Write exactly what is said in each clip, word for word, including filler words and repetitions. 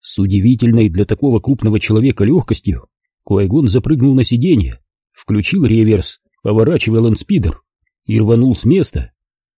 С удивительной для такого крупного человека легкостью Qui-Gon запрыгнул на сиденье, включил реверс, поворачивая лэндспидер, и рванул с места.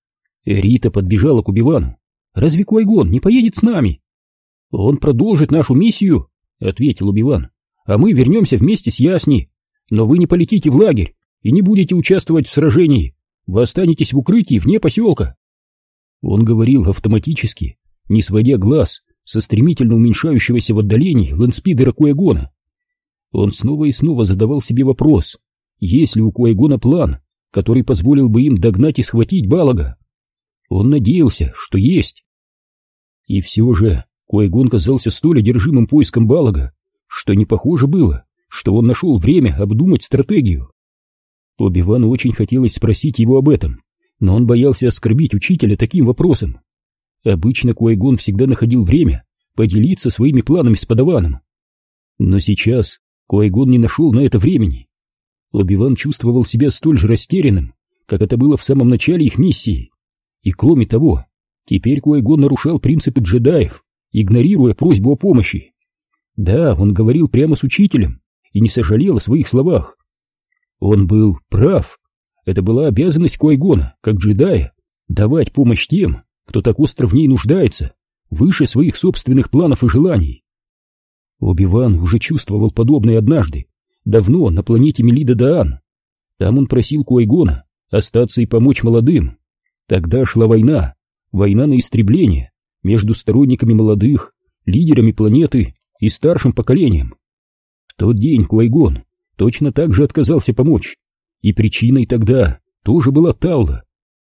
Рита подбежала к Оби-Вану. «Разве Qui-Gon не поедет с нами?» «Он продолжит нашу миссию», — ответил Оби-Ван, «а мы вернемся вместе с Ясни. Но вы не полетите в лагерь и не будете участвовать в сражении. Вы останетесь в укрытии вне поселка». Он говорил автоматически, не сводя глаз со стремительно уменьшающегося в отдалении лэндспидера Qui-Гона. Он снова и снова задавал себе вопрос, есть ли у Qui-Гона план, который позволил бы им догнать и схватить Балага. Он надеялся, что есть. И все же Qui-Gon казался столь одержимым поиском Балага, что не похоже было, что он нашел время обдумать стратегию. Оби-Вану очень хотелось спросить его об этом, но он боялся оскорбить учителя таким вопросом. Обычно Qui-Gon всегда находил время поделиться своими планами с подаваном. Но сейчас Qui-Gon не нашел на это времени. Оби-Ван чувствовал себя столь же растерянным, как это было в самом начале их миссии. И кроме того, теперь Qui-Gon нарушал принципы джедаев, игнорируя просьбу о помощи. Да, он говорил прямо с учителем и не сожалел о своих словах. Он был прав. Это была обязанность Qui-Гона, как джедая, давать помощь тем, кто так остро в ней нуждается, выше своих собственных планов и желаний. Оби-Ван уже чувствовал подобное однажды, давно на планете Мелида-Даан. Там он просил Qui-Гона остаться и помочь молодым. Тогда шла война, война на истребление между сторонниками молодых, лидерами планеты и старшим поколением. В тот день Qui-Gon точно так же отказался помочь, и причиной тогда тоже была Талла.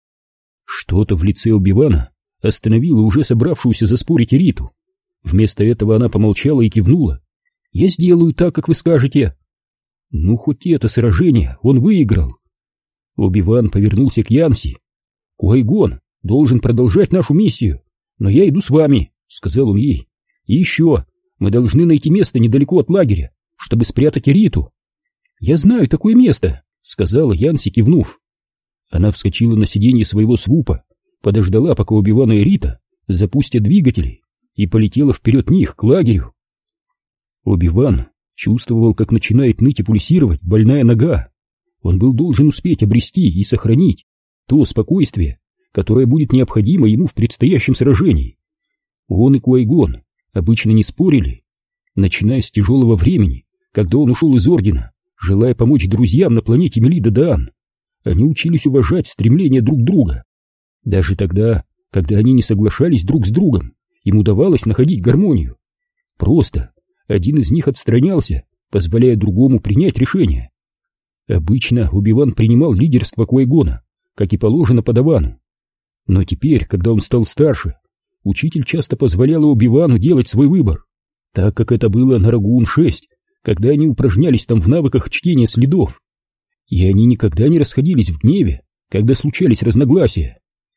Что-то в лице Оби-Вана остановило уже собравшуюся заспорить Риту. Вместо этого она помолчала и кивнула. «Я сделаю так, как вы скажете». Ну, хоть это сражение он выиграл. Оби-Ван повернулся к Янси. «Qui-Gon должен продолжать нашу миссию, но я иду с вами», — сказал он ей. «И еще, мы должны найти место недалеко от лагеря, чтобы спрятать Риту». «Я знаю такое место», — сказала Янси, кивнув. Она вскочила на сиденье своего свупа, подождала, пока Оби-Ван и Рита запустят двигатели, и полетела вперед них к лагерю. Оби-Ван чувствовал, как начинает ныть и пульсировать больная нога. Он был должен успеть обрести и сохранить то спокойствие, которое будет необходимо ему в предстоящем сражении. Он и Qui-Gon обычно не спорили, начиная с тяжелого времени, когда он ушел из Ордена, желая помочь друзьям на планете Мелида-Даан. Они учились уважать стремления друг друга. Даже тогда, когда они не соглашались друг с другом, им удавалось находить гармонию. Просто один из них отстранялся, позволяя другому принять решение. Обычно Оби-Ван принимал лидерство Qui-Гона, как и положено подавану. Но теперь, когда он стал старше, учитель часто позволял Оби-Вану делать свой выбор, так как это было на Рагуун шесть, когда они упражнялись там в навыках чтения следов. И они никогда не расходились в гневе, когда случались разногласия.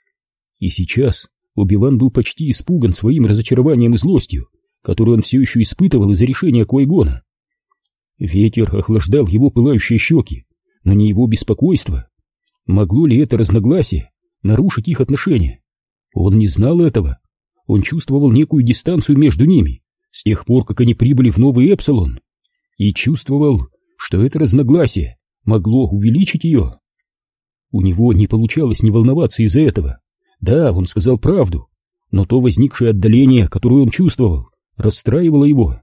И сейчас Оби-Ван был почти испуган своим разочарованием и злостью, которую он все еще испытывал из-за решения Qui-Гона. Ветер охлаждал его пылающие щеки, но не его беспокойство. Могло ли это разногласие нарушить их отношения? Он не знал этого. Он чувствовал некую дистанцию между ними с тех пор, как они прибыли в Новый Эпсилон, и чувствовал, что это разногласие могло увеличить ее. У него не получалось не волноваться из-за этого. Да, он сказал правду, но то возникшее отдаление, которое он чувствовал, расстраивало его.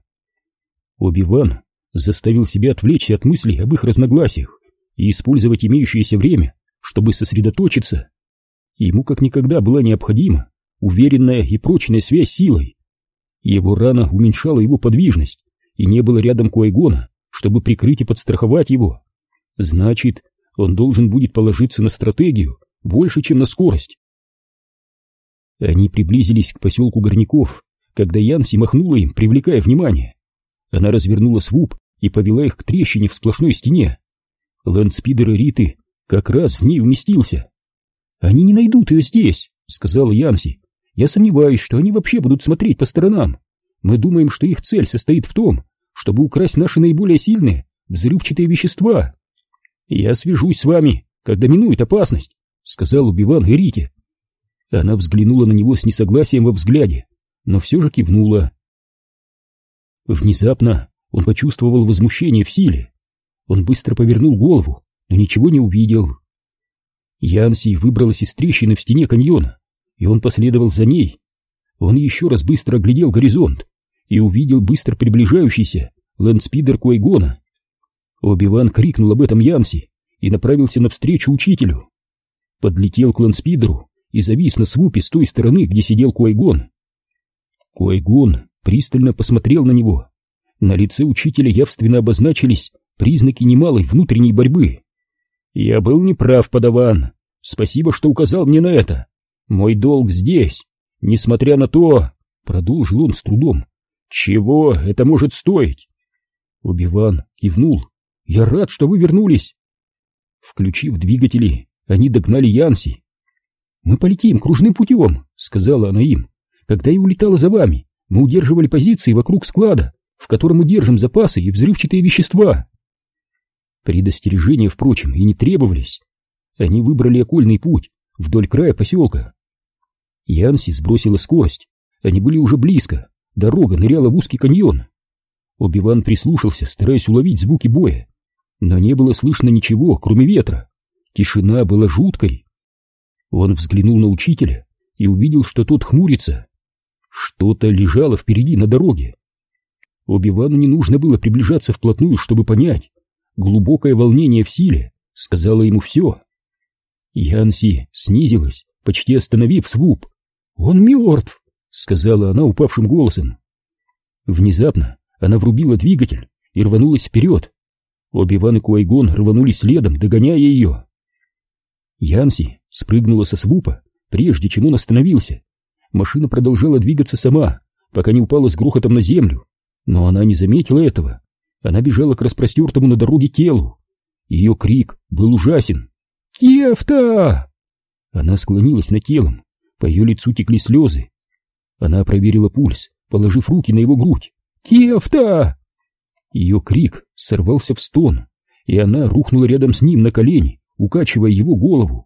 Оби-Ван заставил себя отвлечься от мыслей об их разногласиях и использовать имеющееся время, чтобы сосредоточиться. Ему как никогда была необходима уверенная и прочная связь с силой. Его рана уменьшала его подвижность, и не было рядом Qui-Гона, чтобы прикрыть и подстраховать его. Значит, он должен будет положиться на стратегию больше, чем на скорость. Они приблизились к поселку горняков, когда Янси махнула им, привлекая внимание. Она развернула свуп и повела их к трещине в сплошной стене. Лэндспидер Риты как раз в ней уместился. «Они не найдут ее здесь», — сказала Янси. «Я сомневаюсь, что они вообще будут смотреть по сторонам. Мы думаем, что их цель состоит в том, чтобы украсть наши наиболее сильные взрывчатые вещества. Я свяжусь с вами, когда минует опасность», — сказал Оби-Ван и Рите. Она взглянула на него с несогласием во взгляде, но все же кивнула. Внезапно он почувствовал возмущение в силе. Он быстро повернул голову, но ничего не увидел. Янси выбралась из трещины в стене каньона, и он последовал за ней. Он еще раз быстро оглядел горизонт и увидел быстро приближающийся лэндспидер Куайгона. Оби-Ван крикнул об этом Янси и направился навстречу учителю. Подлетел к лэндспидеру и завис на свупе с той стороны, где сидел Куайгон. Куайгон пристально посмотрел на него. На лице учителя явственно обозначились признаки немалой внутренней борьбы. «Я был неправ, подаван. Спасибо, что указал мне на это. Мой долг здесь. Несмотря на то, — продолжил он с трудом, — чего это может стоить?» Оби-Ван кивнул. «Я рад, что вы вернулись». Включив двигатели, они догнали Янси. «Мы полетим кружным путем», — сказала она им. «Когда я улетала за вами, мы удерживали позиции вокруг склада, в котором мы держим запасы и взрывчатые вещества». Предостережения, впрочем, и не требовались. Они выбрали окольный путь вдоль края поселка. Янси сбросила скорость. Они были уже близко. Дорога ныряла в узкий каньон. Оби-Ван прислушался, стараясь уловить звуки боя. Но не было слышно ничего, кроме ветра. Тишина была жуткой. Он взглянул на учителя и увидел, что тот хмурится. Что-то лежало впереди на дороге. Оби-Вану не нужно было приближаться вплотную, чтобы понять. Глубокое волнение в силе сказала ему все. Янси снизилась, почти остановив свуп. «Он мертв!» — сказала она упавшим голосом. Внезапно она врубила двигатель и рванулась вперед. Оби-Ван и Куайгон рванулись следом, догоняя ее. Янси спрыгнула со свупа, прежде чем он остановился. Машина продолжала двигаться сама, пока не упала с грохотом на землю. Но она не заметила этого. Она бежала к распростертому на дороге телу. Ее крик был ужасен. «Кефта!» Она склонилась над телом, по ее лицу текли слезы. Она проверила пульс, положив руки на его грудь. «Кефта!» Ее крик сорвался в стон, и она рухнула рядом с ним на колени, укачивая его голову.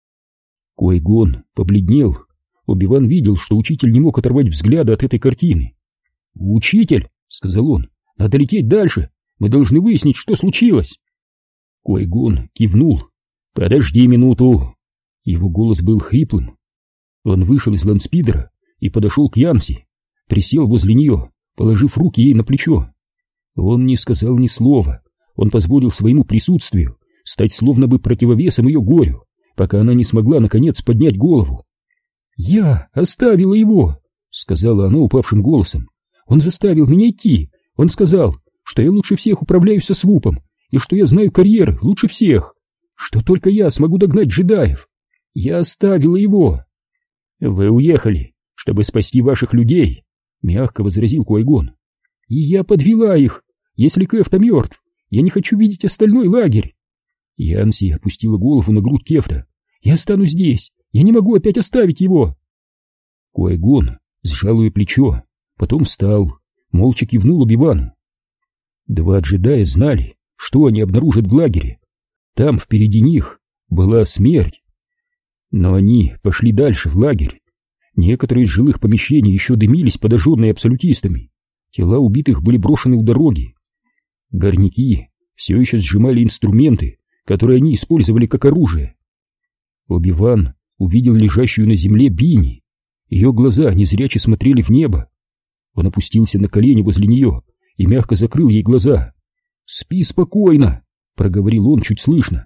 Куайгон побледнел. Оби-Ван видел, что учитель не мог оторвать взгляда от этой картины. «Учитель!» — сказал он. «Надо лететь дальше. Мы должны выяснить, что случилось». Куайгон кивнул. «Подожди минуту». Его голос был хриплым. Он вышел из лэндспидера и подошел к Янси, присел возле нее, положив руки ей на плечо. Он не сказал ни слова. Он позволил своему присутствию стать словно бы противовесом ее горю, пока она не смогла наконец поднять голову. «Я оставила его», — сказала она упавшим голосом. «Он заставил меня идти. Он сказал, что я лучше всех управляюсь со свупом, и что я знаю карьеры лучше всех, что только я смогу догнать джедаев. Я оставила его». «Вы уехали, чтобы спасти ваших людей», — мягко возразил Куайгон. «И я подвела их. Если Кефта мертв, я не хочу видеть остальной лагерь». Янси опустила голову на грудь Кефта. «Я останусь здесь. Я не могу опять оставить его». Куайгон сжал ее плечо, потом встал, молча кивнул Оби-Вану. Два джедая знали, что они обнаружат в лагере. Там впереди них была смерть. Но они пошли дальше, в лагерь. Некоторые из жилых помещений еще дымились, подожженные абсолютистами. Тела убитых были брошены у дороги. Горняки все еще сжимали инструменты, которые они использовали как оружие. Оби-Ван увидел лежащую на земле Бини. Ее глаза незряче смотрели в небо. Он опустился на колени возле нее и мягко закрыл ей глаза. «Спи спокойно», — проговорил он чуть слышно.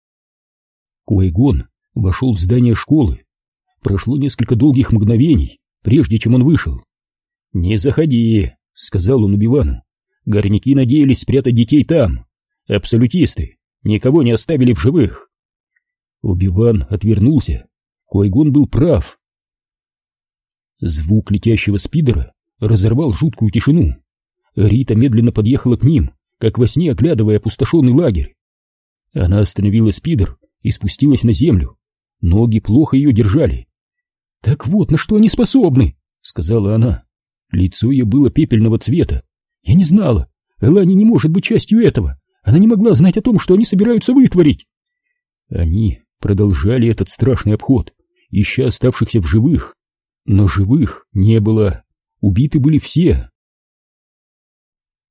Куайгон вошел в здание школы. Прошло несколько долгих мгновений, прежде чем он вышел. «Не заходи», — сказал он Оби-Вану. «Горняки надеялись спрятать детей там. Абсолютисты никого не оставили в живых». Оби-Ван отвернулся. Куайгон был прав. Звук летящего спидера разорвал жуткую тишину. Рита медленно подъехала к ним, как во сне оглядывая опустошенный лагерь. Она остановила спидер и спустилась на землю. Ноги плохо ее держали. «Так вот, на что они способны», — сказала она. Лицо ее было пепельного цвета. «Я не знала. Элани не может быть частью этого. Она не могла знать о том, что они собираются вытворить». Они продолжали этот страшный обход, ища оставшихся в живых. Но живых не было. Убиты были все.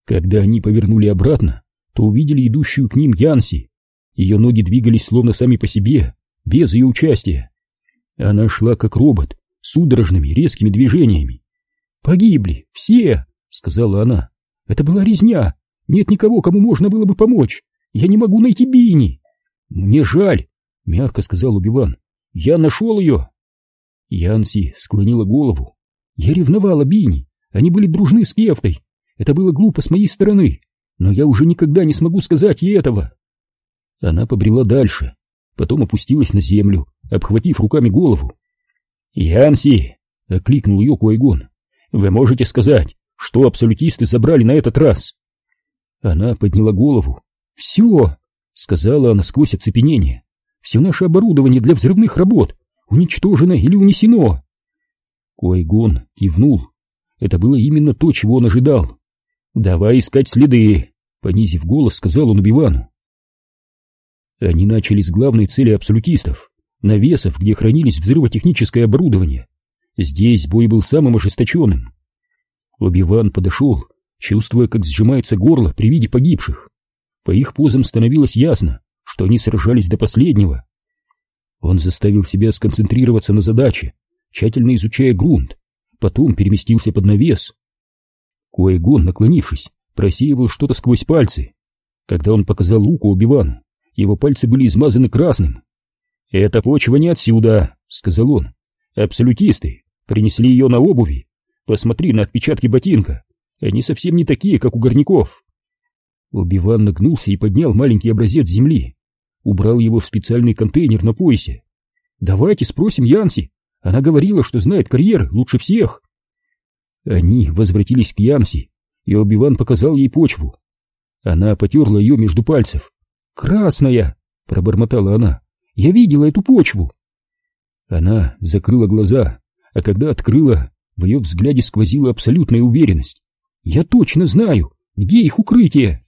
Когда они повернули обратно, то увидели идущую к ним Янси. Ее ноги двигались словно сами по себе, без ее участия. Она шла как робот, судорожными резкими движениями. «Погибли, все!» — сказала она. «Это была резня. Нет никого, кому можно было бы помочь. Я не могу найти Бини». «Мне жаль», — мягко сказал Оби-Ван. «Я нашел ее». Янси склонила голову. «Я ревновала Бини. Они были дружны с Кефтой. Это было глупо с моей стороны, но я уже никогда не смогу сказать ей этого». Она побрела дальше, потом опустилась на землю, обхватив руками голову. «Янси!» — окликнул ее Куайгон. «Вы можете сказать, что абсолютисты забрали на этот раз?» Она подняла голову. «Все!» — сказала она сквозь оцепенение. «Все наше оборудование для взрывных работ уничтожено или унесено!» Куайгон кивнул. Это было именно то, чего он ожидал. «Давай искать следы!» — понизив голос, сказал он Оби-Вану. Они начали с главной цели абсолютистов — навесов, где хранились взрывотехническое оборудование. Здесь бой был самым ожесточенным. Оби-Ван подошел, чувствуя, как сжимается горло при виде погибших. По их позам становилось ясно, что они сражались до последнего. Он заставил себя сконцентрироваться на задаче, тщательно изучая грунт, потом переместился под навес. Куайгон, наклонившись, просеивал что-то сквозь пальцы. Когда он показал руку Оби-Вану, его пальцы были измазаны красным. «Эта почва не отсюда», — сказал он. «Абсолютисты принесли ее на обуви. Посмотри на отпечатки ботинка. Они совсем не такие, как у горняков». Оби-Ван нагнулся и поднял маленький образец земли. Убрал его в специальный контейнер на поясе. «Давайте спросим Янси. Она говорила, что знает карьер лучше всех». Они возвратились к Янси, и Оби-Ван показал ей почву. Она потерла ее между пальцев. «Красная!» — пробормотала она. «Я видела эту почву!» Она закрыла глаза, а когда открыла, в ее взгляде сквозила абсолютная уверенность. «Я точно знаю, где их укрытие!»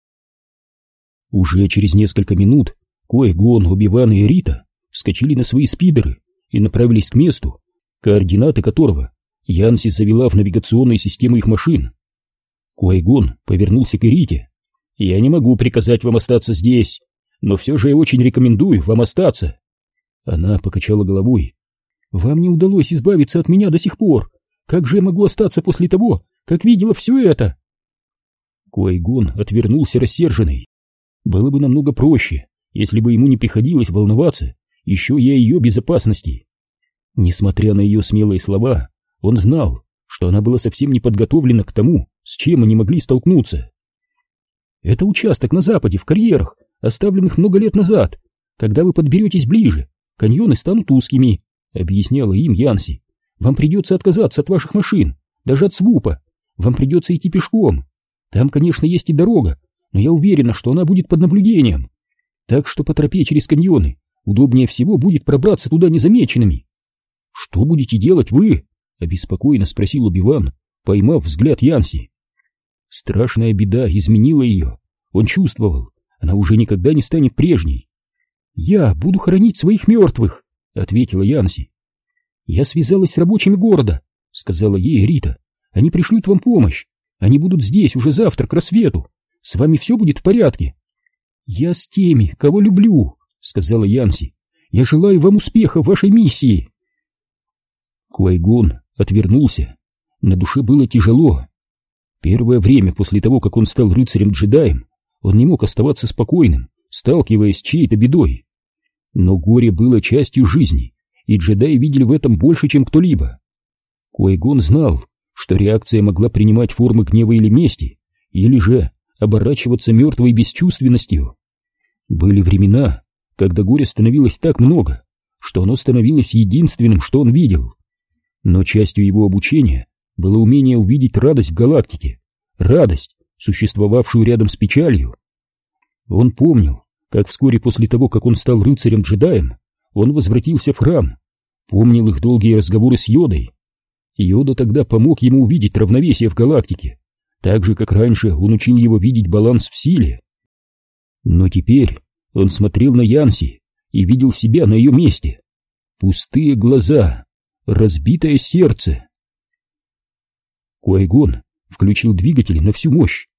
Уже через несколько минут Куайгон, Оби-Ван и Рита вскочили на свои спидеры и направились к месту, координаты которого Янси завела в навигационные системы их машин. Куайгон повернулся к Рите. «Я не могу приказать вам остаться здесь, но все же я очень рекомендую вам остаться». Она покачала головой. «Вам не удалось избавиться от меня до сих пор. Как же я могу остаться после того, как видела все это?» Куайгон отвернулся рассерженный. Было бы намного проще, если бы ему не приходилось волноваться еще и о ее безопасности. Несмотря на ее смелые слова, он знал, что она была совсем не подготовлена к тому, с чем они могли столкнуться. «Это участок на западе, в карьерах, оставленных много лет назад. Когда вы подберетесь ближе, каньоны станут узкими», — объясняла им Янси. «Вам придется отказаться от ваших машин, даже от свупа. Вам придется идти пешком. Там, конечно, есть и дорога, но я уверена, что она будет под наблюдением. Так что по тропе через каньоны удобнее всего будет пробраться туда незамеченными». «Что будете делать вы?» — обеспокоенно спросил Оби-Ван, поймав взгляд Янси. Страшная беда изменила ее. Он чувствовал, она уже никогда не станет прежней. «Я буду хоронить своих мертвых», — ответила Янси. «Я связалась с рабочими города», — сказала ей Рита. «Они пришлют вам помощь. Они будут здесь уже завтра к рассвету. С вами все будет в порядке». «Я с теми, кого люблю», — сказала Янси. «Я желаю вам успеха в вашей миссии». Куайгон отвернулся. На душе было тяжело. Первое время после того, как он стал рыцарем-джедаем, он не мог оставаться спокойным, сталкиваясь с чьей-то бедой. Но горе было частью жизни, и джедаи видели в этом больше, чем кто-либо. Куайгон знал, что реакция могла принимать формы гнева или мести, или же оборачиваться мертвой бесчувственностью. Были времена, когда горя становилось так много, что оно становилось единственным, что он видел. Но частью его обучения было умение увидеть радость в галактике, радость, существовавшую рядом с печалью. Он помнил, как вскоре после того, как он стал рыцарем-джедаем, он возвратился в храм, помнил их долгие разговоры с Йодой. Йода тогда помог ему увидеть равновесие в галактике, так же, как раньше он учил его видеть баланс в силе. Но теперь он смотрел на Янси и видел себя на ее месте. Пустые глаза, разбитое сердце. Куайгон включил двигатели на всю мощь.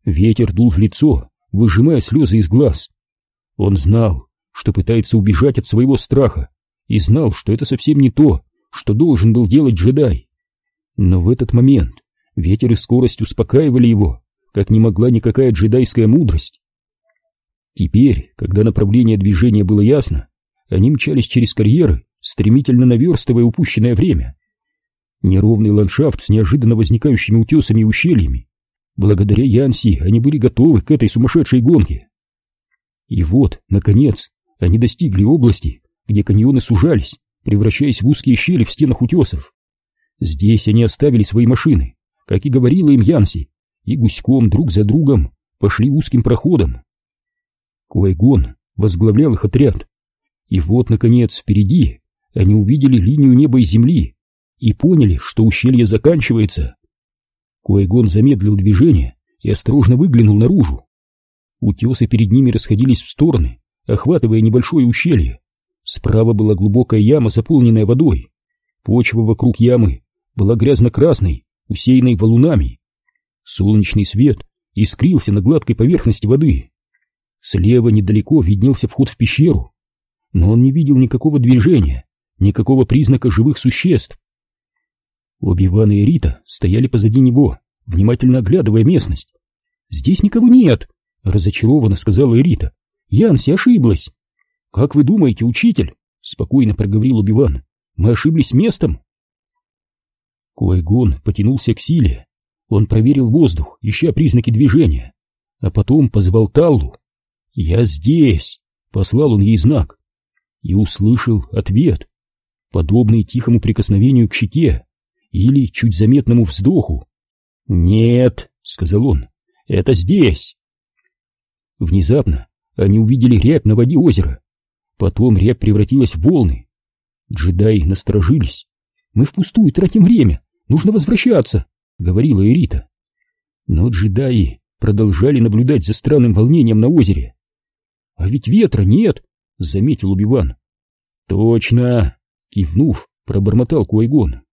Ветер дул в лицо, выжимая слезы из глаз. Он знал, что пытается убежать от своего страха, и знал, что это совсем не то, что должен был делать джедай. Но в этот момент ветер и скорость успокаивали его, как не могла никакая джедайская мудрость. Теперь, когда направление движения было ясно, они мчались через карьеры, стремительно наверстывая упущенное время. Неровный ландшафт с неожиданно возникающими утесами и ущельями. Благодаря Янси они были готовы к этой сумасшедшей гонке. И вот, наконец, они достигли области, где каньоны сужались, превращаясь в узкие щели в стенах утесов. Здесь они оставили свои машины, как и говорила им Янси, и гуськом друг за другом пошли узким проходом. Куай-Гон возглавлял их отряд. И вот, наконец, впереди они увидели линию неба и земли и поняли, что ущелье заканчивается. Куай-Гон замедлил движение и осторожно выглянул наружу. Утесы перед ними расходились в стороны, охватывая небольшое ущелье. Справа была глубокая яма, заполненная водой. Почва вокруг ямы была грязно-красной, усеянной валунами. Солнечный свет искрился на гладкой поверхности воды. Слева недалеко виднелся вход в пещеру, но он не видел никакого движения, никакого признака живых существ. Оби-Ван и Рита стояли позади него, внимательно оглядывая местность. «Здесь никого нет», — разочарованно сказала Рита. «Янси ошиблась». «Как вы думаете, учитель?» — спокойно проговорил Оби-Ван. «Мы ошиблись местом?» Куай-Гон потянулся к Силе. Он проверил воздух, ища признаки движения, а потом позвал Таллу. «Я здесь!» — послал он ей знак. И услышал ответ, подобный тихому прикосновению к щеке или чуть заметному вздоху. «Нет!» — сказал он. «Это здесь!» Внезапно они увидели рябь на воде озера. Потом рябь превратилась в волны. Джедаи насторожились. «Мы впустую тратим время, нужно возвращаться», — говорила Эрита. Но джедаи продолжали наблюдать за странным волнением на озере. «А ведь ветра нет», — заметил Оби-Ван. «Точно!» — кивнув, пробормотал Куай-Гон.